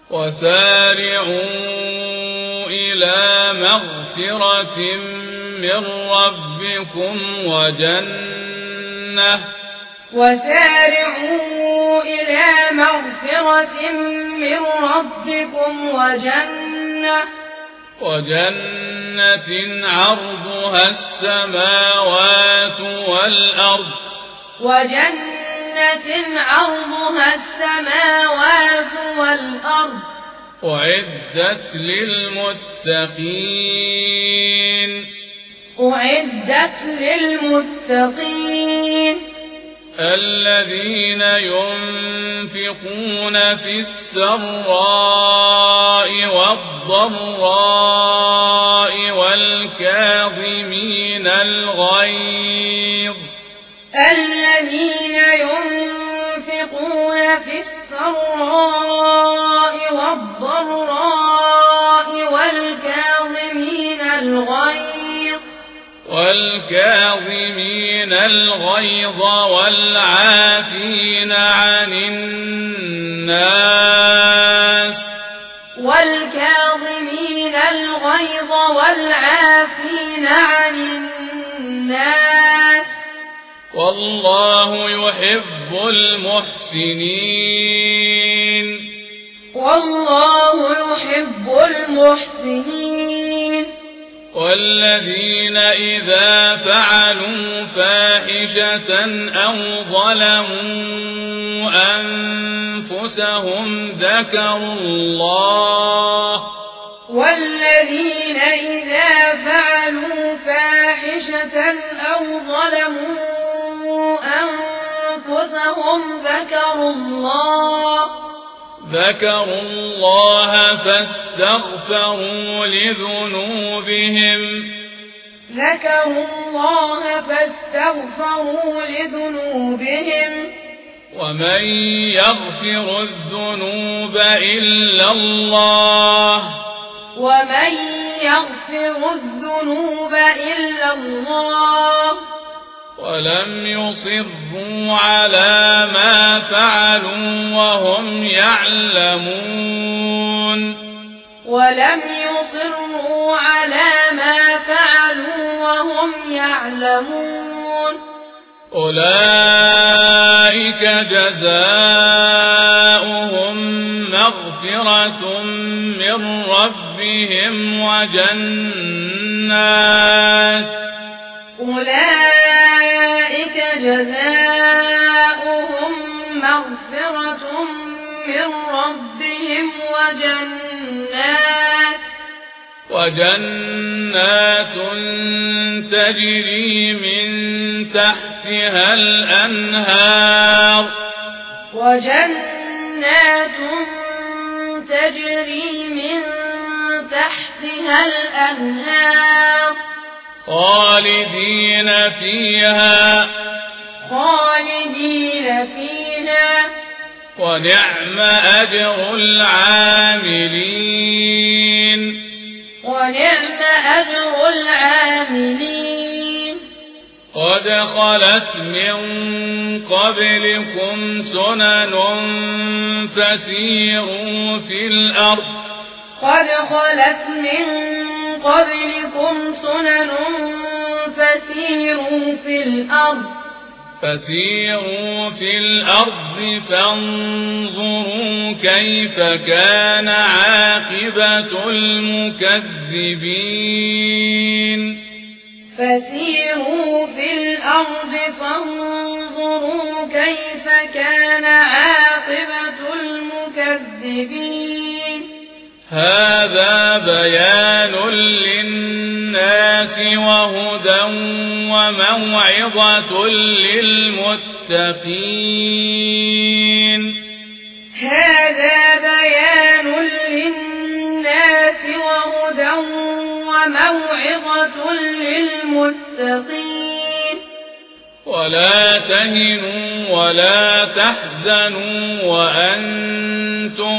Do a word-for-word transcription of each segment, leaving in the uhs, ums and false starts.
وسارعوا إلى مغفرة من ربكم وجنة وسارعوا إلى مغفرة من ربكم وجنة وجنة عرضها السماوات والأرض وجنة عرضها السماوات والأرض أعدت للمتقين أعدت للمتقين الذين ينفقون في السراء والضراء والكاظمين الغيظ الذين ينفقون في السراء والضراء والكاظمين الغيظ والكاظمين الغيظ والعافين عن الناس والكاظمين الغيظ والعافين عن الناس والله يحب المحسنين والله يحب المحسنين والذين إذا فعلوا فاحشة أو ظلموا أنفسهم ذكروا الله والذين إذا فعلوا فاحشة أو ظلموا أنفسهم ذكروا الله ذكروا الله فاستغفروا لذنوبهم ذكروا الله فاستغفروا لذنوبهم ومن يغفر الذنوب إلا الله ومن يغفر الذنوب إلا الله ولم يصروا على ما فعلوا وهم يعلمون ولم يصروا على ما فعلوا وهم يعلمون أولئك جزاؤهم مغفرة من ربهم وجنات أولئك جزاؤهم مغفرة من ربهم وجنات وجنات تجري من تحتها الأنهار وجنات تجري من تحتها الأنهار خالدين فيها خالدين فيها ونعم أجر العاملين ونعم أجر العاملين قد خلت من قبلكم سنن فسيروا في الأرض قد خلت من قبلكم سنن فسيروا في الأرض فسيروا في الأرض فانظروا كيف كان عاقبة المكذبين فسيروا في الأرض فانظروا كيف كان عاقبة المكذبين هذا بيان للناس وهدى وموعظة للمتقين هذا بيان للناس وهدى وموعظة للمتقين ولا تهنوا ولا تحزنوا وأنتم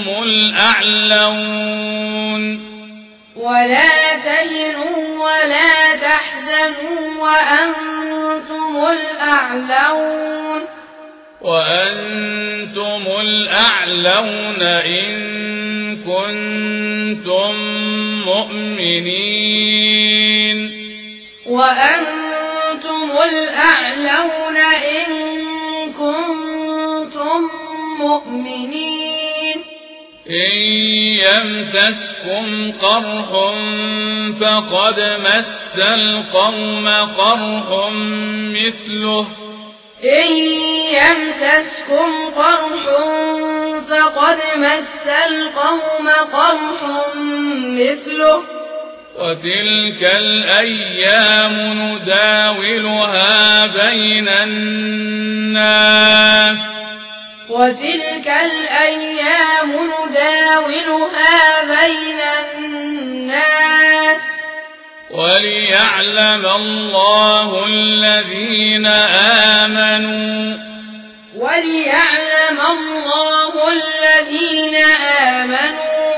الأعلون ولا تهنوا ولا تحزنوا وأنتم الأعلون وأنتم الأعلون إن كنتم مؤمنين وأنتم الأعلون إن كنتم مؤمنين إن يمسسكم قرح فقد مس القوم قرح مثله إن يمسسكم قرح فقد مس القوم قرح مثله وتلك الأيام نداولها بين الناس وتلك الأيام نداولها بين الناس وليعلم الله الذين آمنوا وليعلم الله الذين آمنوا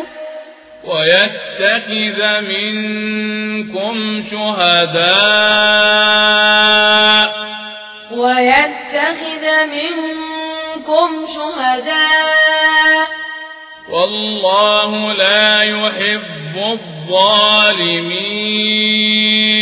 ويتخذ منكم شهداء ويتخذ منكم شهداء والله لا يحب الظالمين